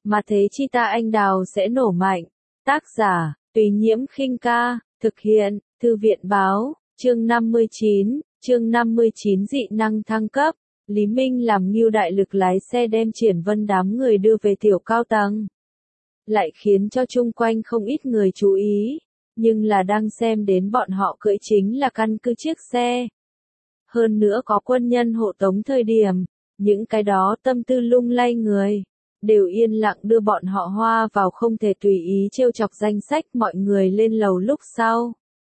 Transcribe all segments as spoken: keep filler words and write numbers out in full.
mà thế chi ta anh đào sẽ nổ mạnh. Tác giả, Tùy Nhiễm khinh ca, thực hiện, Thư viện Báo, chương năm mươi chín, chương năm mươi chín dị năng thăng cấp. Lý Minh làm Ngưu đại lực lái xe đem Triển Vân đám người đưa về tiểu cao tầng. Lại khiến cho chung quanh không ít người chú ý, nhưng là đang xem đến bọn họ cưỡi chính là căn cứ chiếc xe. Hơn nữa có quân nhân hộ tống thời điểm, những cái đó tâm tư lung lay người, đều yên lặng đưa bọn họ hoa vào không thể tùy ý trêu chọc danh sách mọi người lên lầu lúc sau.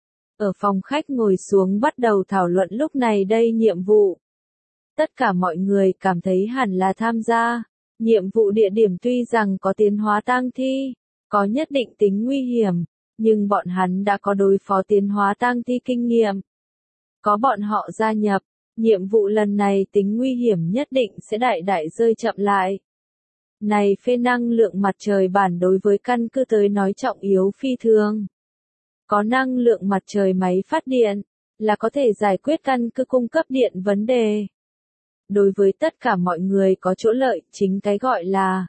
Ở phòng khách ngồi xuống bắt đầu thảo luận lúc này đây nhiệm vụ. Tất cả mọi người cảm thấy hẳn là tham gia. Nhiệm vụ địa điểm tuy rằng có tiến hóa tang thi, có nhất định tính nguy hiểm, nhưng bọn hắn đã có đối phó tiến hóa tang thi kinh nghiệm. Có bọn họ gia nhập, nhiệm vụ lần này tính nguy hiểm nhất định sẽ đại đại rơi chậm lại. Này phê năng lượng mặt trời bản đối với căn cứ tới nói trọng yếu phi thường. Có năng lượng mặt trời máy phát điện, là có thể giải quyết căn cứ cung cấp điện vấn đề. Đối với tất cả mọi người có chỗ lợi, chính cái gọi là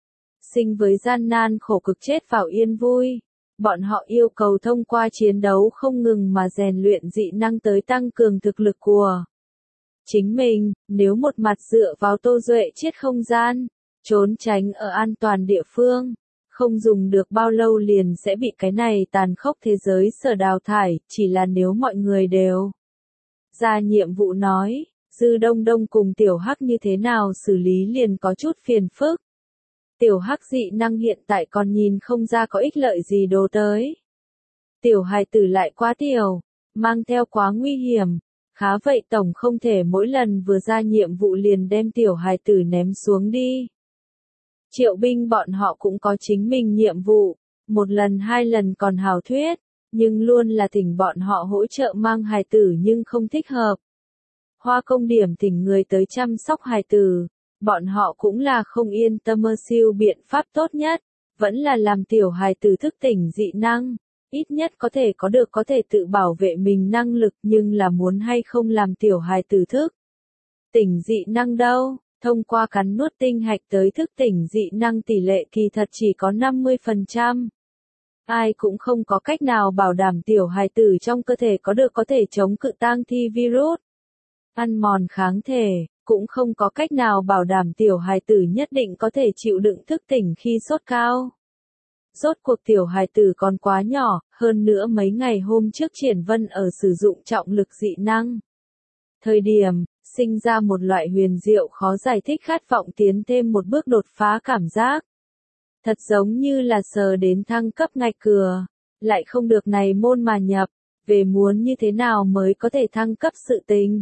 sinh với gian nan khổ cực chết vào yên vui. Bọn họ yêu cầu thông qua chiến đấu không ngừng mà rèn luyện dị năng tới tăng cường thực lực của chính mình. Nếu một mặt dựa vào Tô Duệ chiết không gian, trốn tránh ở an toàn địa phương, không dùng được bao lâu liền sẽ bị cái này tàn khốc thế giới sở đào thải. Chỉ là nếu mọi người đều ra nhiệm vụ nói, Dư Đông Đông cùng Tiểu Hắc như thế nào xử lý liền có chút phiền phức. Tiểu Hắc dị năng hiện tại còn nhìn không ra có ích lợi gì đồ tới. Tiểu hài tử lại quá tiểu, mang theo quá nguy hiểm. Khá vậy tổng không thể mỗi lần vừa ra nhiệm vụ liền đem tiểu hài tử ném xuống đi. Triệu binh bọn họ cũng có chính mình nhiệm vụ, một lần hai lần còn hảo thuyết, nhưng luôn là thỉnh bọn họ hỗ trợ mang hài tử nhưng không thích hợp. Hoa công điểm thỉnh người tới chăm sóc hài tử, bọn họ cũng là không yên tâm. Mơ siêu biện pháp tốt nhất, vẫn là làm tiểu hài tử thức tỉnh dị năng, ít nhất có thể có được có thể tự bảo vệ mình năng lực, nhưng là muốn hay không làm tiểu hài tử thức tỉnh dị năng đâu. Thông qua cắn nuốt tinh hạch tới thức tỉnh dị năng tỷ lệ kỳ thật chỉ có năm mươi phần trăm. Ai cũng không có cách nào bảo đảm tiểu hài tử trong cơ thể có được có thể chống cự tang thi virus, ăn mòn kháng thể, cũng không có cách nào bảo đảm tiểu hài tử nhất định có thể chịu đựng thức tỉnh khi sốt cao. Rốt cuộc tiểu hài tử còn quá nhỏ, hơn nữa mấy ngày hôm trước Triển Vân ở sử dụng trọng lực dị năng thời điểm, sinh ra một loại huyền diệu khó giải thích khát vọng tiến thêm một bước đột phá cảm giác. Thật giống như là sờ đến thăng cấp ngạch cửa, lại không được này môn mà nhập, về muốn như thế nào mới có thể thăng cấp sự tình.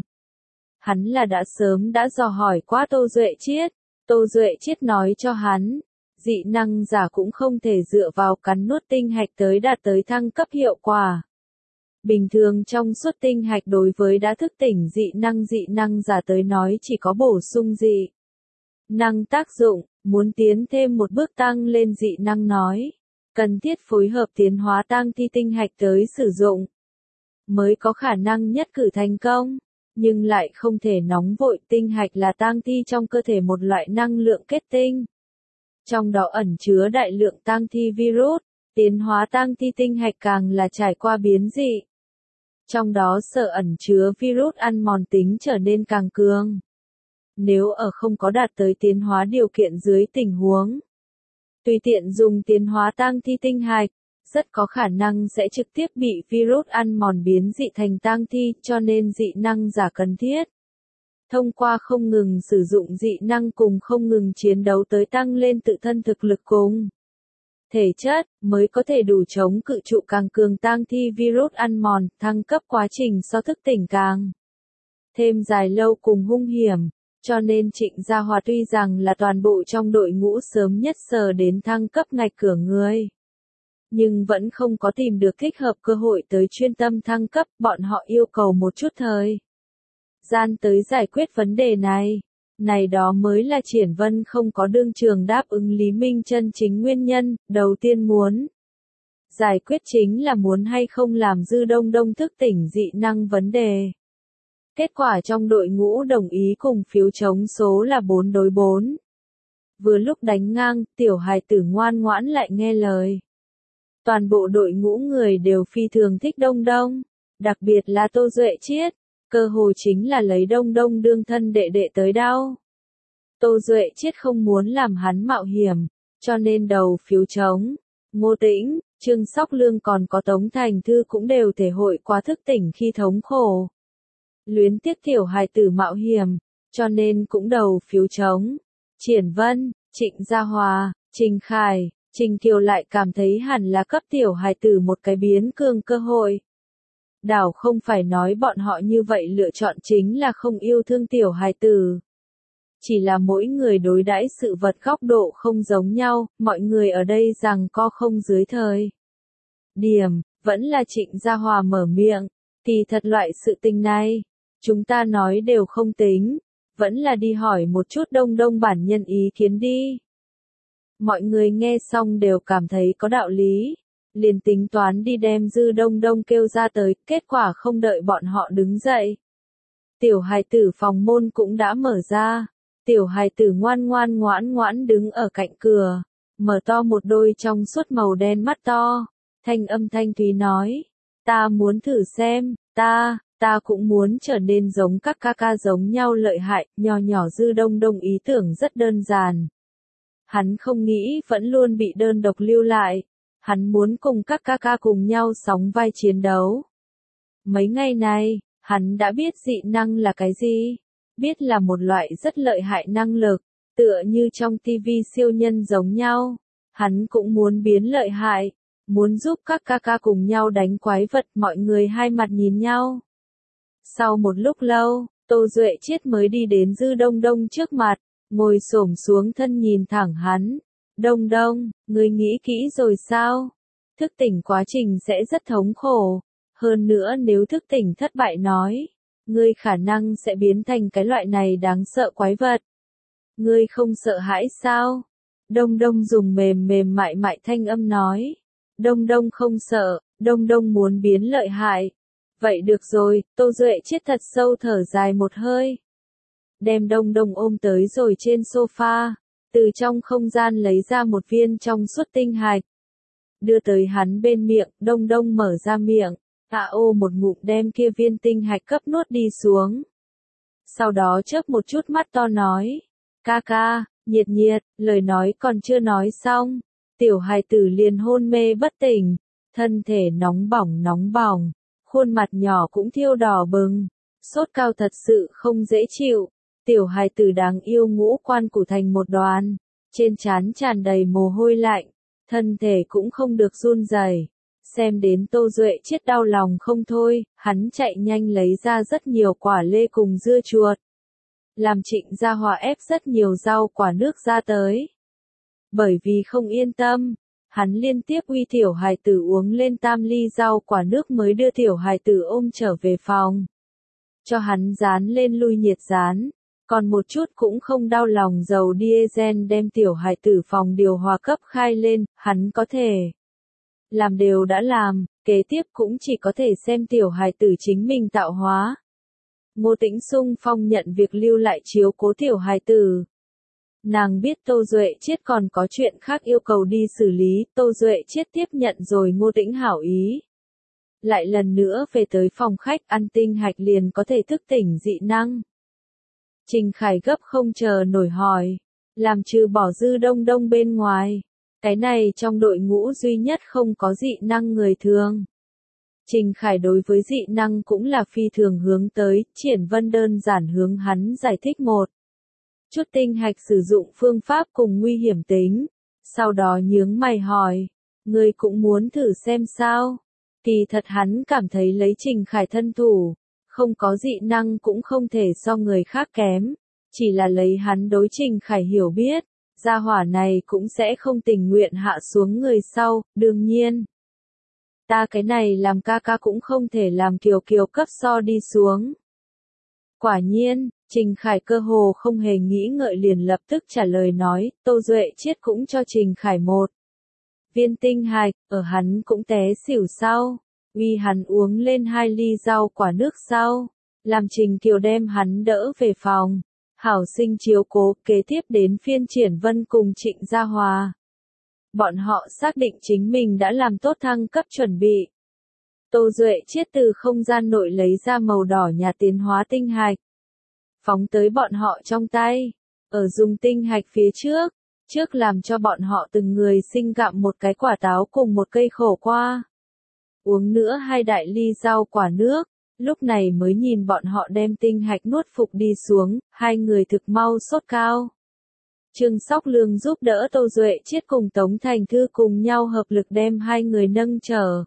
Hắn là đã sớm đã dò hỏi qua Tô Duệ Chiết, Tô Duệ Chiết nói cho hắn, dị năng giả cũng không thể dựa vào cắn nuốt tinh hạch tới đạt tới thăng cấp hiệu quả. Bình thường trong suốt tinh hạch đối với đã thức tỉnh dị năng dị năng giả tới nói chỉ có bổ sung dị năng tác dụng, muốn tiến thêm một bước tăng lên dị năng nói, cần thiết phối hợp tiến hóa tang thi tinh hạch tới sử dụng, mới có khả năng nhất cử thành công, nhưng lại không thể nóng vội. Tinh hạch là tang thi trong cơ thể một loại năng lượng kết tinh, trong đó ẩn chứa đại lượng tang thi virus, tiến hóa tang thi tinh hạch càng là trải qua biến dị. Trong đó sở ẩn chứa virus ăn mòn tính trở nên càng cường. Nếu ở không có đạt tới tiến hóa điều kiện dưới tình huống, tùy tiện dùng tiến hóa tang thi tinh hạch, rất có khả năng sẽ trực tiếp bị virus ăn mòn biến dị thành tang thi, cho nên dị năng giả cần thiết. Thông qua không ngừng sử dụng dị năng cùng không ngừng chiến đấu tới tăng lên tự thân thực lực cùng thể chất, mới có thể đủ chống cự trụ càng cường tang thi virus ăn mòn. Thăng cấp quá trình so thức tỉnh càng thêm dài lâu cùng hung hiểm, cho nên Trịnh Gia Hòa tuy rằng là toàn bộ trong đội ngũ sớm nhất sờ đến thăng cấp ngạch cửa người, nhưng vẫn không có tìm được thích hợp cơ hội tới chuyên tâm thăng cấp. Bọn họ yêu cầu một chút thời gian tới giải quyết vấn đề này. Này đó mới là Triển Vân không có đương trường đáp ứng Lý Minh chân chính nguyên nhân. Đầu tiên muốn giải quyết chính là muốn hay không làm Dư Đông Đông thức tỉnh dị năng vấn đề. Kết quả trong đội ngũ đồng ý cùng phiếu chống số là bốn đối bốn. Vừa lúc đánh ngang, tiểu hài tử ngoan ngoãn lại nghe lời. Toàn bộ đội ngũ người đều phi thường thích Đông Đông, đặc biệt là Tô Duệ Chiết, cơ hồ chính là lấy Đông Đông đương thân đệ đệ tới đau. Tô Duệ Chiết không muốn làm hắn mạo hiểm, cho nên đầu phiếu trống. Ngô Tĩnh, Trương Sóc Lương còn có Tống Thành Thư cũng đều thể hội quá thức tỉnh khi thống khổ. Luyến tiếc tiểu hài tử mạo hiểm, cho nên cũng đầu phiếu trống. Triển Vân, Trịnh Gia Hòa, Trình Khải, Trình Kiều lại cảm thấy hẳn là cấp tiểu hài tử một cái biến cường cơ hội. Đảo không phải nói bọn họ như vậy lựa chọn chính là không yêu thương tiểu hài tử. Chỉ là mỗi người đối đãi sự vật góc độ không giống nhau, mọi người ở đây rằng co không dưới thời. Điểm, vẫn là Trịnh Gia Hòa mở miệng, thì thật loại sự tình này, chúng ta nói đều không tính, vẫn là đi hỏi một chút Đông Đông bản nhân ý kiến đi. Mọi người nghe xong đều cảm thấy có đạo lý, liền tính toán đi đem Dư Đông Đông kêu ra tới, kết quả không đợi bọn họ đứng dậy. Tiểu hài tử phòng môn cũng đã mở ra. Tiểu hài tử ngoan ngoan ngoãn ngoãn đứng ở cạnh cửa, mở to một đôi trong suốt màu đen mắt to, thanh âm thanh thúy nói, ta muốn thử xem, ta, ta cũng muốn trở nên giống các ca ca giống nhau lợi hại, nhỏ nhỏ Dư Đông Đông ý tưởng rất đơn giản. Hắn không nghĩ vẫn luôn bị đơn độc lưu lại, hắn muốn cùng các ca ca cùng nhau sóng vai chiến đấu. Mấy ngày này, hắn đã biết dị năng là cái gì. Biết là một loại rất lợi hại năng lực, tựa như trong tivi siêu nhân giống nhau. Hắn cũng muốn biến lợi hại, muốn giúp các ca ca cùng nhau đánh quái vật, mọi người hai mặt nhìn nhau. Sau một lúc lâu, Tô Duệ Chiết mới đi đến Dư Đông Đông trước mặt, ngồi xổm xuống thân nhìn thẳng hắn. Đông Đông, ngươi nghĩ kỹ rồi sao? Thức tỉnh quá trình sẽ rất thống khổ, hơn nữa nếu thức tỉnh thất bại nói, ngươi khả năng sẽ biến thành cái loại này đáng sợ quái vật. Ngươi không sợ hãi sao? Đông Đông dùng mềm mềm mại mại thanh âm nói. Đông Đông không sợ, Đông Đông muốn biến lợi hại. Vậy được rồi, Tô Duệ Chiết thật sâu thở dài một hơi. Đem Đông Đông ôm tới rồi trên sofa, từ trong không gian lấy ra một viên trong suốt tinh hạch. Đưa tới hắn bên miệng, Đông Đông mở ra miệng. À ô một ngụm đem kia viên tinh hạch cấp nuốt đi xuống. Sau đó chớp một chút mắt to nói. Ca ca, nhiệt nhiệt, lời nói còn chưa nói xong. Tiểu hài tử liền hôn mê bất tỉnh. Thân thể nóng bỏng nóng bỏng. Khuôn mặt nhỏ cũng thiêu đỏ bừng. Sốt cao thật sự không dễ chịu. Tiểu hài tử đáng yêu ngũ quan củ thành một đoàn. Trên trán tràn đầy mồ hôi lạnh. Thân thể cũng không được run rẩy. Xem đến Tô Duệ Chiết đau lòng không thôi, hắn chạy nhanh lấy ra rất nhiều quả lê cùng dưa chuột. Làm Trịnh Gia Hòa ép rất nhiều rau quả nước ra tới. Bởi vì không yên tâm, hắn liên tiếp uy tiểu hài tử uống lên tam ly rau quả nước mới đưa tiểu hài tử ôm trở về phòng. Cho hắn dán lên lui nhiệt dán, còn một chút cũng không đau lòng dầu diesel đem tiểu hài tử phòng điều hòa cấp khai lên, hắn có thể. Làm đều đã làm, kế tiếp cũng chỉ có thể xem tiểu hài tử chính mình tạo hóa. Ngô Tĩnh xung phong nhận việc lưu lại chiếu cố tiểu hài tử. Nàng biết Tô Duệ Chiết còn có chuyện khác yêu cầu đi xử lý, Tô Duệ Chiết tiếp nhận rồi Ngô Tĩnh hảo ý. Lại lần nữa về tới phòng khách ăn tinh hạch liền có thể thức tỉnh dị năng. Trình Khải gấp không chờ nổi hỏi, làm trừ bỏ Dư Đông Đông bên ngoài. Cái này trong đội ngũ duy nhất không có dị năng người thường. Trình Khải đối với dị năng cũng là phi thường hướng tới, Triển Vân đơn giản hướng hắn giải thích một chút tinh hạch sử dụng phương pháp cùng nguy hiểm tính. Sau đó nhướng mày hỏi, người cũng muốn thử xem sao? Kỳ thật hắn cảm thấy lấy Trình Khải thân thủ, không có dị năng cũng không thể so người khác kém. Chỉ là lấy hắn đối Trình Khải hiểu biết. Gia hỏa này cũng sẽ không tình nguyện hạ xuống người sau, đương nhiên. Ta cái này làm ca ca cũng không thể làm Kiều Kiều cấp so đi xuống. Quả nhiên, Trình Khải cơ hồ không hề nghĩ ngợi liền lập tức trả lời nói, Tô Duệ Chiết cũng cho Trình Khải một viên tinh hạch, ở hắn cũng té xỉu sau, uy hắn uống lên hai ly rau quả nước sau, làm Trình Kiều đem hắn đỡ về phòng. hảo sinh chiếu cố, kế tiếp đến phiên Triển Vân cùng Trịnh Gia Hòa. Bọn họ xác định chính mình đã làm tốt thăng cấp chuẩn bị. Tô Duệ Chiết từ không gian nội lấy ra màu đỏ nhà tiến hóa tinh hạch. Phóng tới bọn họ trong tay. Ở dùng tinh hạch phía trước. Trước làm cho bọn họ từng người sinh gặm một cái quả táo cùng một cây khổ qua. Uống nữa hai đại ly rau quả nước. Lúc này mới nhìn bọn họ đem tinh hạch nuốt phục đi xuống. Hai người thực mau sốt cao. Trương Sóc Lương giúp đỡ Tô Duệ Chiết cùng Tống Thành Thư cùng nhau hợp lực đem hai người nâng trở.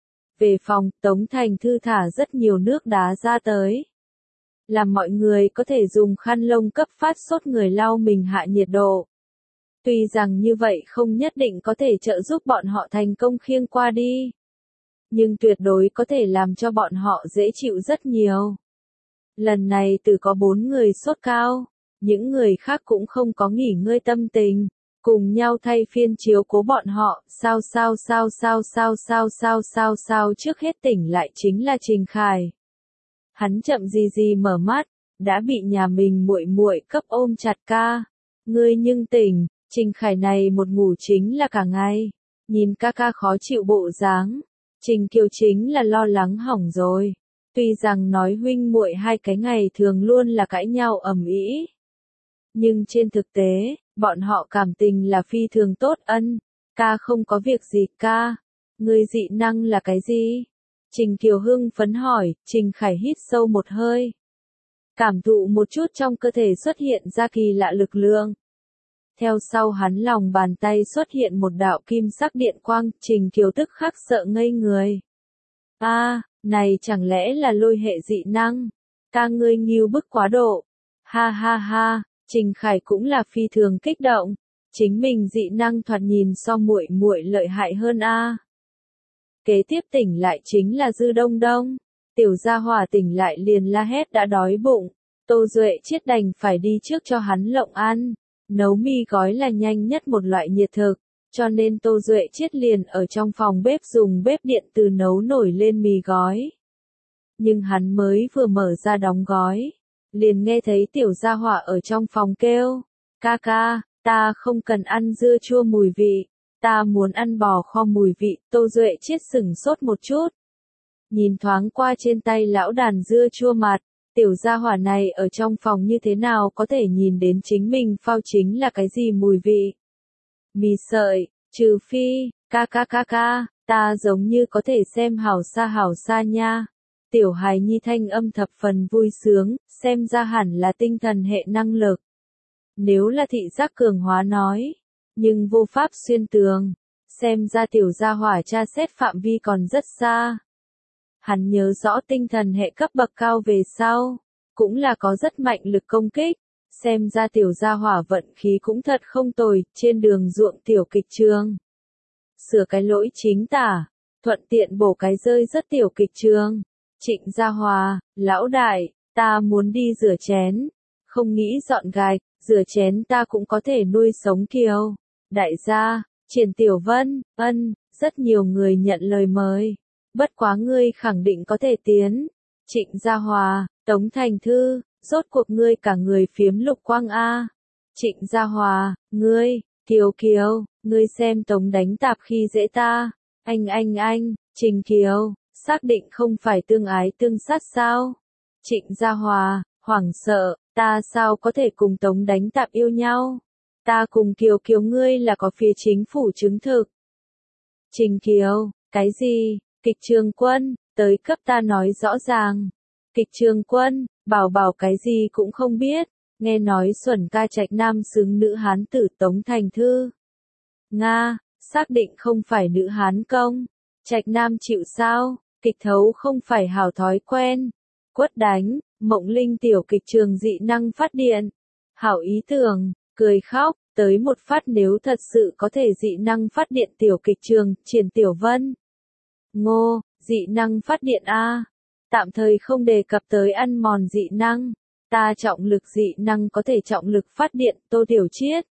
Về phòng, Tống Thành Thư thả rất nhiều nước đá ra tới. Làm mọi người có thể dùng khăn lông cấp phát sốt người lau mình hạ nhiệt độ. Tuy rằng như vậy không nhất định có thể trợ giúp bọn họ thành công khiêng qua đi. Nhưng tuyệt đối có thể làm cho bọn họ dễ chịu rất nhiều. Lần này từ có bốn người sốt cao. Những người khác cũng không có nghỉ ngơi tâm tình, cùng nhau thay phiên chiếu cố bọn họ, sao sao sao sao sao sao sao sao sao trước hết tỉnh lại chính là Trình Khải. Hắn chậm gì gì mở mắt, đã bị nhà mình muội muội cấp ôm chặt ca. Ngươi nhưng tỉnh, Trình Khải này một ngủ chính là cả ngày, nhìn ca ca khó chịu bộ dáng, Trình Kiều chính là lo lắng hỏng rồi. Tuy rằng nói huynh muội hai cái ngày thường luôn là cãi nhau ầm ĩ. Nhưng trên thực tế, bọn họ cảm tình là phi thường tốt ân. Ca không có việc gì ca. Ngươi dị năng là cái gì? Trình Kiều hưng phấn hỏi, Trình Khải hít sâu một hơi. Cảm thụ một chút trong cơ thể xuất hiện ra kỳ lạ lực lượng. Theo sau hắn lòng bàn tay xuất hiện một đạo kim sắc điện quang, Trình Kiều tức khắc sợ ngây người. A, à, này chẳng lẽ là lôi hệ dị năng? Ca ngươi nghiêu bức quá độ. Ha ha ha. Trình Khải cũng là phi thường kích động, chính mình dị năng thoạt nhìn so muội muội lợi hại hơn a. Kế tiếp tỉnh lại chính là Dư Đông Đông, tiểu gia hỏa tỉnh lại liền la hét đã đói bụng, Tô Duệ Chiết đành phải đi trước cho hắn lộng ăn, nấu mì gói là nhanh nhất một loại nhiệt thực, cho nên Tô Duệ Chiết liền ở trong phòng bếp dùng bếp điện từ nấu nổi lên mì gói. Nhưng hắn mới vừa mở ra đóng gói. Liền nghe thấy tiểu gia hỏa ở trong phòng kêu, ca ca, ta không cần ăn dưa chua mùi vị, ta muốn ăn bò kho mùi vị. Tô Duệ Chiết sửng sốt một chút. Nhìn thoáng qua trên tay lão đàn dưa chua mặt, tiểu gia hỏa này ở trong phòng như thế nào có thể nhìn đến chính mình phao chính là cái gì mùi vị. Mì sợi, trừ phi, ca ca ca ca, ta giống như có thể xem hảo xa hảo xa nha. Tiểu hài nhi thanh âm thập phần vui sướng, xem ra hẳn là tinh thần hệ năng lực. Nếu là thị giác cường hóa nói, nhưng vô pháp xuyên tường, xem ra tiểu gia hỏa tra xét phạm vi còn rất xa. Hắn nhớ rõ tinh thần hệ cấp bậc cao về sau, cũng là có rất mạnh lực công kích, xem ra tiểu gia hỏa vận khí cũng thật không tồi, trên đường ruộng tiểu kịch trường. Sửa cái lỗi chính tả, thuận tiện bổ cái rơi rất tiểu kịch trường. Trịnh Gia Hòa, lão đại, ta muốn đi rửa chén, không nghĩ dọn gạch, rửa chén ta cũng có thể nuôi sống Kiều. Đại gia, Triển Tiểu Vân, ân, rất nhiều người nhận lời mời, bất quá ngươi khẳng định có thể tiến. Trịnh Gia Hòa, Tống Thành Thư, rốt cuộc ngươi cả người phiếm lục quang a. Trịnh Gia Hòa, ngươi, Kiều Kiều, ngươi xem Tống đánh tạp khi dễ ta, anh anh anh, Trình Kiều. Xác định không phải tương ái tương sát sao? Trịnh Gia Hòa, hoảng sợ, ta sao có thể cùng Tống đánh tạp yêu nhau? Ta cùng Kiều Kiều ngươi là có phía chính phủ chứng thực. Trình Kiều, cái gì? Kịch Trường Quân, tới cấp ta nói rõ ràng. Kịch Trường Quân, bảo bảo cái gì cũng không biết, nghe nói xuẩn ca trạch nam xứng nữ hán tử Tống Thành Thư. Nga, xác định không phải nữ hán công. Trạch nam chịu sao? Kịch thấu không phải hảo thói quen. Quất đánh, Mộng Linh tiểu kịch trường dị năng phát điện. Hảo ý tưởng, cười khóc, tới một phát nếu thật sự có thể dị năng phát điện tiểu kịch trường, Triển Tiểu Vân. Ngô, dị năng phát điện A. Tạm thời không đề cập tới ăn mòn dị năng. Ta trọng lực dị năng có thể trọng lực phát điện, Tô Tiểu Chiết.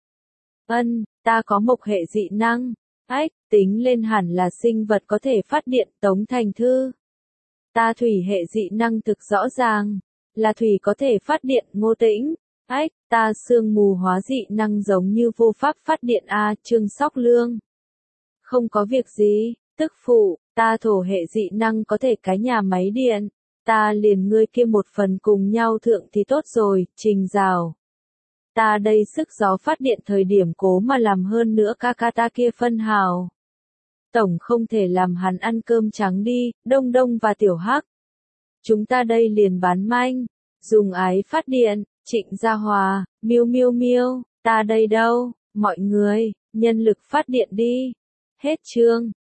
Ân, ta có mộc hệ dị năng. Ách, tính lên hẳn là sinh vật có thể phát điện, Tống Thành Thư. Ta thủy hệ dị năng thực rõ ràng, là thủy có thể phát điện, Ngô Tĩnh. Ách, ta sương mù hóa dị năng giống như vô pháp phát điện a, Trương Sóc Lương. Không có việc gì, tức phụ, ta thổ hệ dị năng có thể cái nhà máy điện. Ta liền ngươi kia một phần cùng nhau thượng thì tốt rồi, Trình Rào. Ta đây sức gió phát điện thời điểm cố mà làm hơn nữa ca ca ta kia phân hào. Tổng không thể làm hắn ăn cơm trắng đi, Đông Đông và Tiểu Hắc. Chúng ta đây liền bán manh, dùng ái phát điện, Trịnh Gia Hòa, miêu miêu miêu, ta đây đâu, mọi người, nhân lực phát điện đi. Hết chương.